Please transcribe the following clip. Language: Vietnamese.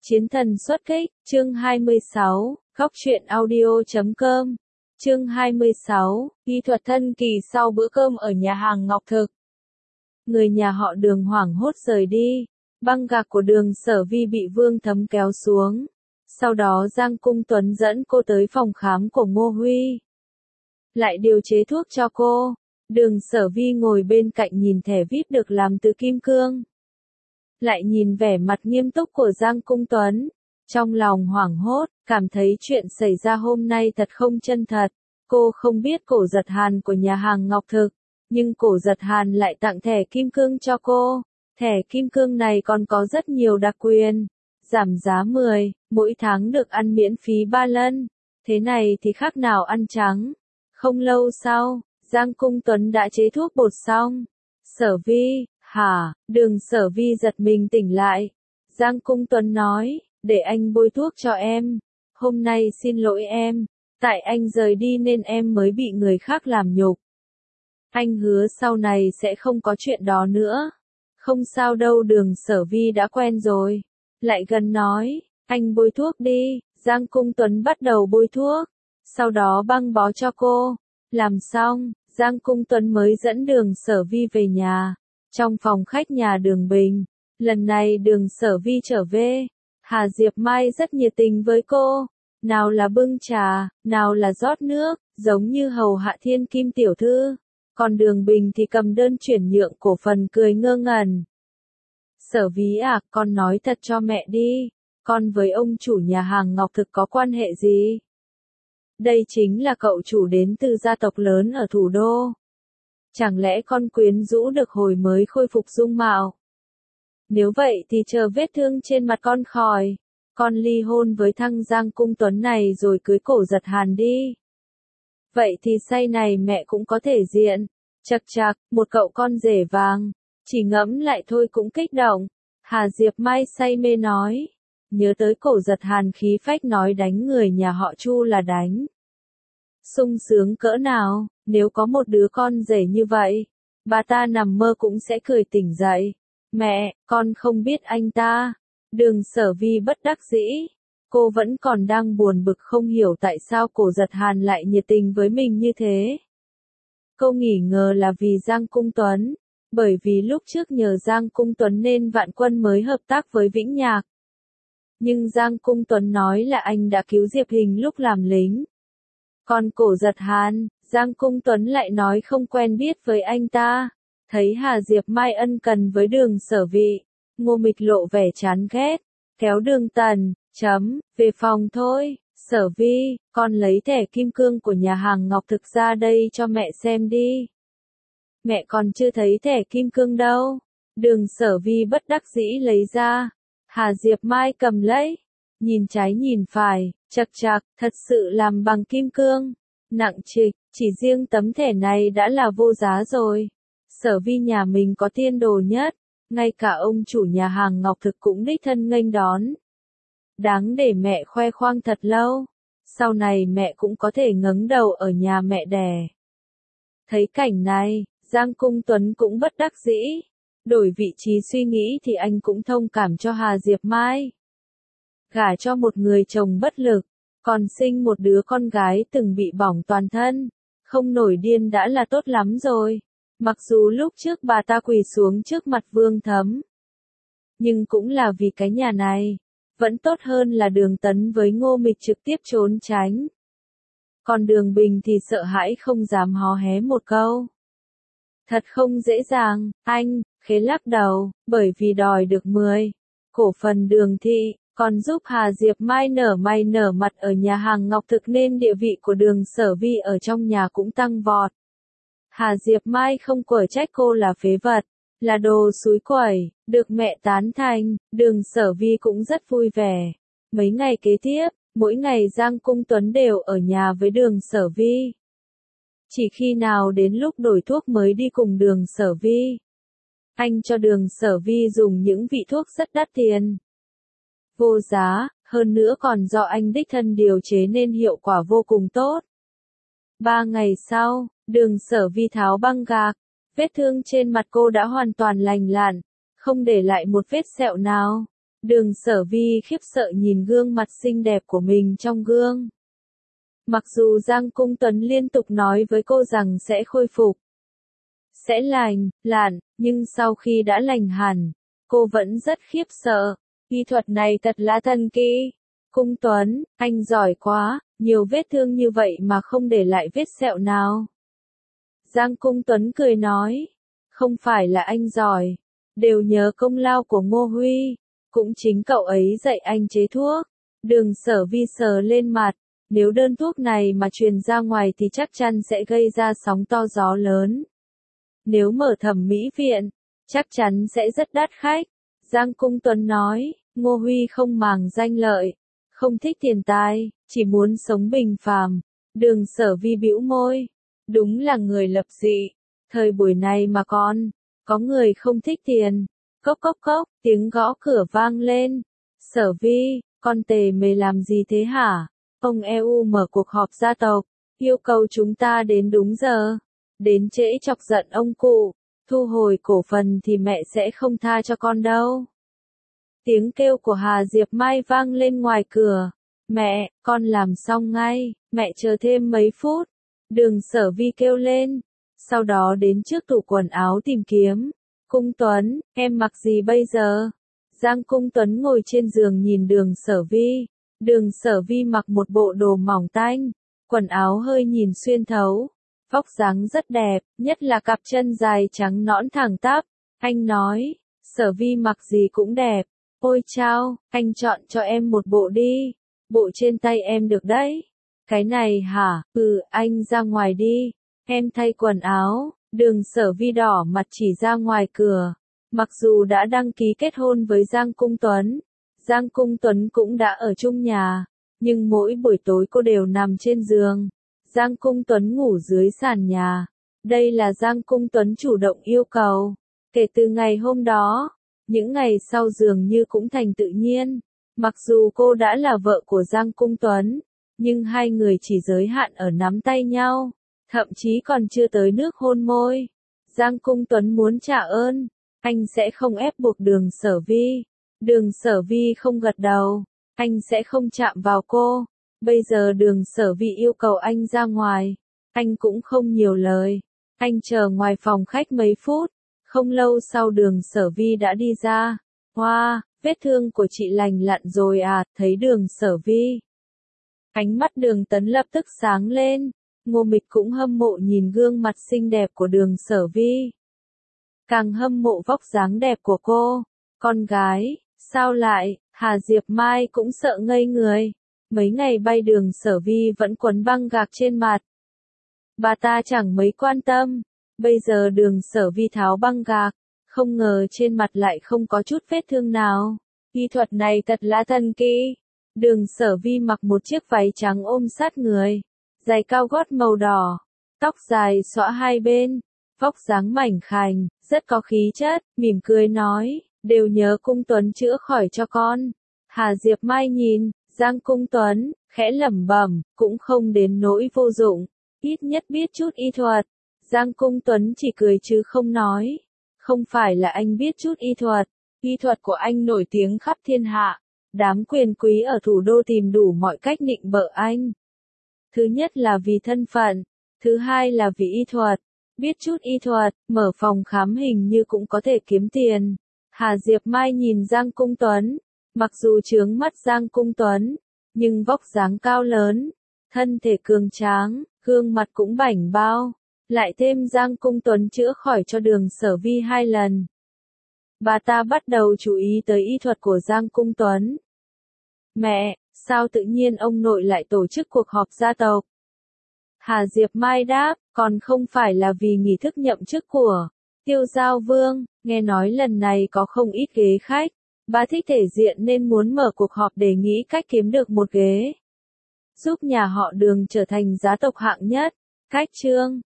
Chiến thần xuất kích, chương 26, góc truyện audio.com, chương 26, y thuật thân kỳ sau bữa cơm ở nhà hàng Ngọc Thực. Người nhà họ Đường hoảng hốt rời đi, băng gạc của Đường Sở Vi bị Vương Thấm kéo xuống. Sau đó Giang Cung Tuấn dẫn cô tới phòng khám của Ngô Huy. Lại điều chế thuốc cho cô, Đường Sở Vi ngồi bên cạnh nhìn thẻ VIP được làm từ kim cương. Lại nhìn vẻ mặt nghiêm túc của Giang Cung Tuấn, trong lòng hoảng hốt, cảm thấy chuyện xảy ra hôm nay thật không chân thật. Cô không biết Cổ Giật Hàn của nhà hàng Ngọc Thực, nhưng Cổ Giật Hàn lại tặng thẻ kim cương cho cô. Thẻ kim cương này còn có rất nhiều đặc quyền, giảm giá 10, mỗi tháng được ăn miễn phí 3 lần. Thế này thì khác nào ăn trắng. Không lâu sau, Giang Cung Tuấn đã chế thuốc bột xong. Sở Vi, hả? Đường Sở Vi giật mình tỉnh lại. Giang Cung Tuấn nói, để anh bôi thuốc cho em. Hôm nay xin lỗi em, tại anh rời đi nên em mới bị người khác làm nhục. Anh hứa sau này sẽ không có chuyện đó nữa. Không sao đâu, Đường Sở Vi đã quen rồi. Lại gần nói, anh bôi thuốc đi. Giang Cung Tuấn bắt đầu bôi thuốc, sau đó băng bó cho cô. Làm xong, Giang Cung Tuấn mới dẫn Đường Sở Vi về nhà. Trong phòng khách nhà Đường Bình, lần này Đường Sở Vi trở về, Hà Diệp Mai rất nhiệt tình với cô. Nào là bưng trà, nào là rót nước, giống như hầu hạ thiên kim tiểu thư. Còn Đường Bình thì cầm đơn chuyển nhượng cổ phần cười ngơ ngẩn. Sở Vi à, con nói thật cho mẹ đi, con với ông chủ nhà hàng Ngọc Thực có quan hệ gì? Đây chính là cậu chủ đến từ gia tộc lớn ở thủ đô. Chẳng lẽ con quyến rũ được hồi mới khôi phục dung mạo? Nếu vậy thì chờ vết thương trên mặt con khỏi, con ly hôn với thằng Giang Cung Tuấn này rồi cưới Cổ Giật Hàn đi. Vậy thì say này mẹ cũng có thể diện. Chậc chậc, một cậu con rể vàng, chỉ ngẫm lại thôi cũng kích động. Hà Diệp Mai say mê nói, nhớ tới Cổ Giật Hàn khí phách nói đánh người nhà họ Chu là đánh. Sung sướng cỡ nào, nếu có một đứa con rể như vậy, bà ta nằm mơ cũng sẽ cười tỉnh dậy. Mẹ, con không biết anh ta. Đường Sở Vi bất đắc dĩ. Cô vẫn còn đang buồn bực không hiểu tại sao Cổ Giật Hàn lại nhiệt tình với mình như thế. Cô nghi ngờ là vì Giang Cung Tuấn, bởi vì lúc trước nhờ Giang Cung Tuấn nên Vạn Quân mới hợp tác với Vĩnh Nhạc. Nhưng Giang Cung Tuấn nói là anh đã cứu Diệp Hình lúc làm lính. Còn Cổ Giật Hàn, Giang Cung Tuấn lại nói không quen biết với anh ta. Thấy Hà Diệp Mai ân cần với Đường Sở Vi, Ngô Mịch lộ vẻ chán ghét, kéo Đường Tần, về phòng thôi. Sở Vi, con lấy thẻ kim cương của nhà hàng Ngọc Thực ra đây cho mẹ xem đi. Mẹ còn chưa thấy thẻ kim cương đâu. Đường Sở Vi bất đắc dĩ lấy ra. Hà Diệp Mai cầm lấy, nhìn trái nhìn phải, chậc chậc, thật sự làm bằng kim cương, nặng trịch, chỉ riêng tấm thẻ này đã là vô giá rồi. Sở Vi nhà mình có tiên đồ nhất, ngay cả ông chủ nhà hàng Ngọc Thực cũng đích thân nghênh đón. Đáng để mẹ khoe khoang thật lâu, sau này mẹ cũng có thể ngẩng đầu ở nhà mẹ đẻ. Thấy cảnh này, Giang Cung Tuấn cũng bất đắc dĩ, đổi vị trí suy nghĩ thì anh cũng thông cảm cho Hà Diệp Mai. Gả cho một người chồng bất lực, còn sinh một đứa con gái từng bị bỏng toàn thân, không nổi điên đã là tốt lắm rồi. Mặc dù lúc trước bà ta quỳ xuống trước mặt Vương Thấm, nhưng cũng là vì cái nhà này, vẫn tốt hơn là Đường Tấn với Ngô Mịch trực tiếp trốn tránh. Còn Đường Bình thì sợ hãi không dám hó hé một câu. Thật không dễ dàng, anh, khế lắc đầu, bởi vì đòi được 10 cổ phần Đường thị, còn giúp Hà Diệp Mai nở mày nở mặt ở nhà hàng Ngọc Thực nên địa vị của Đường Sở Vi ở trong nhà cũng tăng vọt. Hà Diệp Mai không quở trách cô là phế vật, là đồ xúi quẩy, được mẹ tán thành, Đường Sở Vi cũng rất vui vẻ. Mấy ngày kế tiếp, mỗi ngày Giang Cung Tuấn đều ở nhà với Đường Sở Vi. Chỉ khi nào đến lúc đổi thuốc mới đi cùng Đường Sở Vi. Anh cho Đường Sở Vi dùng những vị thuốc rất đắt tiền, vô giá, hơn nữa còn do anh đích thân điều chế nên hiệu quả vô cùng tốt. 3 ngày sau, Đường Sở Vi tháo băng gạc, vết thương trên mặt cô đã hoàn toàn lành lặn, không để lại một vết sẹo nào. Đường Sở Vi khiếp sợ nhìn gương mặt xinh đẹp của mình trong gương. Mặc dù Giang Cung Tuấn liên tục nói với cô rằng sẽ khôi phục, sẽ lành, nhưng sau khi đã lành hẳn, cô vẫn rất khiếp sợ. Y thuật này thật là thần kỳ. Cung Tuấn, anh giỏi quá, nhiều vết thương như vậy mà không để lại vết sẹo nào. Giang Cung Tuấn cười nói, không phải là anh giỏi, đều nhờ công lao của Ngô Huy, cũng chính cậu ấy dạy anh chế thuốc. Đường Sở Vi sờ lên mặt, nếu đơn thuốc này mà truyền ra ngoài thì chắc chắn sẽ gây ra sóng to gió lớn. Nếu mở thẩm mỹ viện, chắc chắn sẽ rất đắt khách. Giang Cung Tuấn nói, Ngô Huy không màng danh lợi, không thích tiền tài, chỉ muốn sống bình phàm. Đường Sở Vi bĩu môi, đúng là người lập dị. Thời buổi này mà có người không thích tiền. Cốc cốc cốc, tiếng gõ cửa vang lên. Sở Vi, con tề mề làm gì thế hả? Ông EU mở cuộc họp gia tộc, yêu cầu chúng ta đến đúng giờ. Đến trễ chọc giận ông cụ, thu hồi cổ phần thì mẹ sẽ không tha cho con đâu. Tiếng kêu của Hà Diệp Mai vang lên ngoài cửa. Mẹ, con làm xong ngay, mẹ chờ thêm mấy phút. Đường Sở Vi kêu lên, sau đó đến trước tủ quần áo tìm kiếm. Cung Tuấn, em mặc gì bây giờ? Giang Cung Tuấn ngồi trên giường nhìn Đường Sở Vi. Đường Sở Vi mặc một bộ đồ mỏng tanh, quần áo hơi nhìn xuyên thấu. Vóc dáng rất đẹp, nhất là cặp chân dài trắng nõn thẳng tắp. Anh nói, Sở Vi mặc gì cũng đẹp. Ôi chao, anh chọn cho em một bộ đi. Bộ trên tay em được đấy. Cái này hả? Anh ra ngoài đi. Em thay quần áo. Đường Sở Vi đỏ mặt chỉ ra ngoài cửa. Mặc dù đã đăng ký kết hôn với Giang Cung Tuấn, Giang Cung Tuấn cũng đã ở chung nhà, nhưng mỗi buổi tối cô đều nằm trên giường. Giang Cung Tuấn ngủ dưới sàn nhà. Đây là Giang Cung Tuấn chủ động yêu cầu. Kể từ ngày hôm đó, những ngày sau dường như cũng thành tự nhiên. Mặc dù cô đã là vợ của Giang Cung Tuấn, nhưng hai người chỉ giới hạn ở nắm tay nhau, thậm chí còn chưa tới nước hôn môi. Giang Cung Tuấn muốn trả ơn, anh sẽ không ép buộc Đường Sở Vi. Đường Sở Vi không gật đầu, anh sẽ không chạm vào cô. Bây giờ Đường Sở Vi yêu cầu anh ra ngoài, anh cũng không nhiều lời. Anh chờ ngoài phòng khách mấy phút, không lâu sau Đường Sở Vi đã đi ra. Hoa, vết thương của chị lành lặn rồi à? Thấy Đường Sở Vi, ánh mắt Đường Tấn lập tức sáng lên. Ngô Mịch cũng hâm mộ nhìn gương mặt xinh đẹp của Đường Sở Vi, càng hâm mộ vóc dáng đẹp của cô. Con gái, sao lại? Hà Diệp Mai cũng sợ ngây người. Mấy ngày bay Đường Sở Vi vẫn quấn băng gạc trên mặt. Bà ta chẳng mấy quan tâm. Bây giờ Đường Sở Vi tháo băng gạc, không ngờ trên mặt lại không có chút vết thương nào. Y thuật này thật là thần kỳ. Đường Sở Vi mặc một chiếc váy trắng ôm sát người, giày cao gót màu đỏ, tóc dài xõa hai bên, vóc dáng mảnh khảnh, rất có khí chất, mỉm cười nói, đều nhớ Cung Tuấn chữa khỏi cho con. Hà Diệp Mai nhìn Giang Cung Tuấn, khẽ lẩm bẩm, cũng không đến nỗi vô dụng, ít nhất biết chút y thuật. Giang Cung Tuấn chỉ cười chứ không nói. Không phải là anh biết chút y thuật của anh nổi tiếng khắp thiên hạ. Đám quyền quý ở thủ đô tìm đủ mọi cách nịnh bợ anh. Thứ nhất là vì thân phận, thứ hai là vì y thuật. Biết chút y thuật, mở phòng khám hình như cũng có thể kiếm tiền. Hà Diệp Mai nhìn Giang Cung Tuấn, mặc dù chướng mắt Giang Cung Tuấn, nhưng vóc dáng cao lớn, thân thể cường tráng, gương mặt cũng bảnh bao. Lại thêm Giang Cung Tuấn chữa khỏi cho Đường Sở Vi 2 lần. Bà ta bắt đầu chú ý tới y thuật của Giang Cung Tuấn. Mẹ, sao tự nhiên ông nội lại tổ chức cuộc họp gia tộc? Hà Diệp Mai đáp, còn không phải là vì nghi thức nhậm chức của Tiêu Giao Vương, nghe nói lần này có không ít ghế khách. Bà thích thể diện nên muốn mở cuộc họp để nghĩ cách kiếm được một ghế, giúp nhà họ Đường trở thành gia tộc hạng nhất. Cách chương